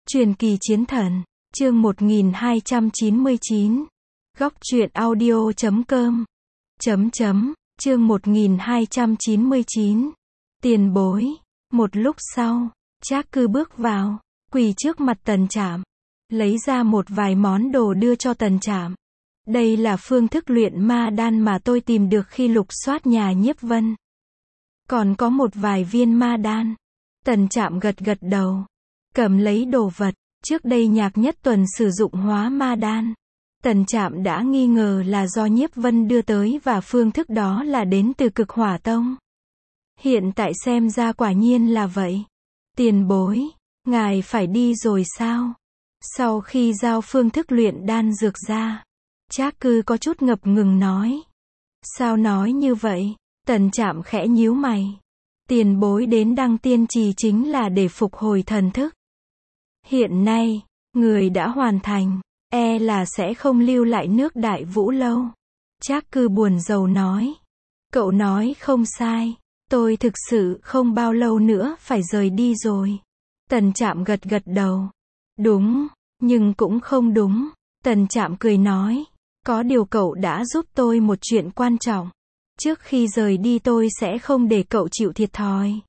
Truyền kỳ chiến thần, chương 1299. Góc truyện audio.com. Chương 1299. Tiền bối. Một lúc sau, Trác Cư bước vào, quỳ trước mặt Tần Trạm, lấy ra một vài món đồ đưa cho Tần Trạm. Đây là phương thức luyện ma đan mà tôi tìm được khi lục soát nhà Nhiếp Vân. Còn có một vài viên ma đan. Tần Trạm gật gật đầu, cầm lấy đồ vật. Trước đây Nhạc Nhất Tuần sử dụng hóa ma đan. Tần Trạm đã nghi ngờ là do Nhiếp Vân đưa tới và phương thức đó là đến từ Cực Hỏa Tông. Hiện tại xem ra quả nhiên là vậy. Tiền bối, ngài phải đi rồi sao? Sau khi giao phương thức luyện đan dược ra, Trác Cư có chút ngập ngừng nói. Sao nói như vậy? Tần Trạm khẽ nhíu mày. Tiền bối đến Đăng Tiên Trì chính là để phục hồi thần thức. Hiện nay, người đã hoàn thành, e là sẽ không lưu lại nước Đại Vũ lâu. Trác Cư buồn rầu nói. Cậu nói không sai, tôi thực sự không bao lâu nữa phải rời đi rồi. Tần Trạm gật gật đầu. Đúng, nhưng cũng không đúng. Tần Trạm cười nói. Có điều cậu đã giúp tôi một chuyện quan trọng. Trước khi rời đi tôi sẽ không để cậu chịu thiệt thòi.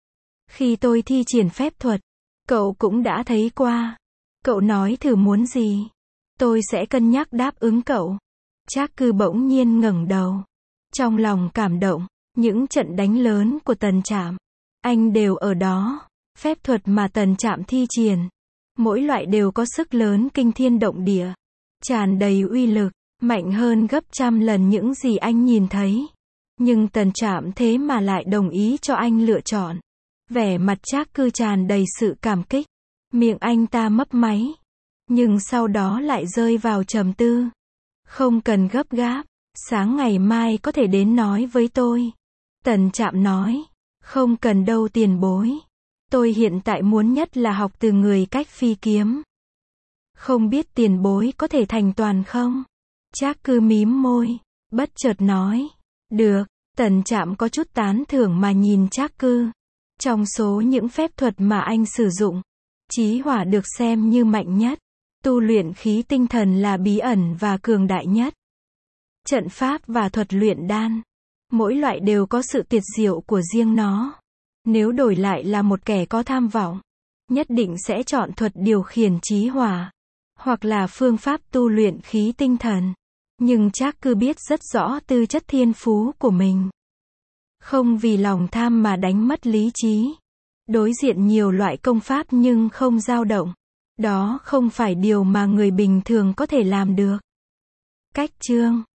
Khi tôi thi triển phép thuật, cậu cũng đã thấy qua. Cậu nói thử muốn gì? Tôi sẽ cân nhắc đáp ứng cậu. Trác Cư bỗng nhiên ngẩng đầu. Trong lòng cảm động, những trận đánh lớn của Tần Trạm, anh đều ở đó. Phép thuật mà Tần Trạm thi triển, mỗi loại đều có sức lớn kinh thiên động địa, tràn đầy uy lực, mạnh hơn gấp trăm lần những gì anh nhìn thấy. Nhưng Tần Trạm thế mà lại đồng ý cho anh lựa chọn. Vẻ mặt Trác Cư tràn đầy sự cảm kích. Miệng anh ta mấp máy. Nhưng sau đó lại rơi vào trầm tư. Không cần gấp gáp. Sáng ngày mai có thể đến nói với tôi. Tần Trạm nói. Không cần đâu tiền bối. Tôi hiện tại muốn nhất là học từ người cách phi kiếm. Không biết tiền bối có thể thành toàn không? Trác Cư mím môi. Bất chợt nói. Được. Tần Trạm có chút tán thưởng mà nhìn Trác Cư. Trong số những phép thuật mà anh sử dụng, chí hỏa được xem như mạnh nhất. Tu luyện khí tinh thần là bí ẩn và cường đại nhất. Trận pháp và thuật luyện đan, mỗi loại đều có sự tuyệt diệu của riêng nó. Nếu đổi lại là một kẻ có tham vọng, nhất định sẽ chọn thuật điều khiển chí hỏa, hoặc là phương pháp tu luyện khí tinh thần. Nhưng Trác Cư biết rất rõ tư chất thiên phú của mình. Không vì lòng tham mà đánh mất lý trí. Đối diện nhiều loại công pháp nhưng không dao động. Đó không phải điều mà người bình thường có thể làm được. Cách chương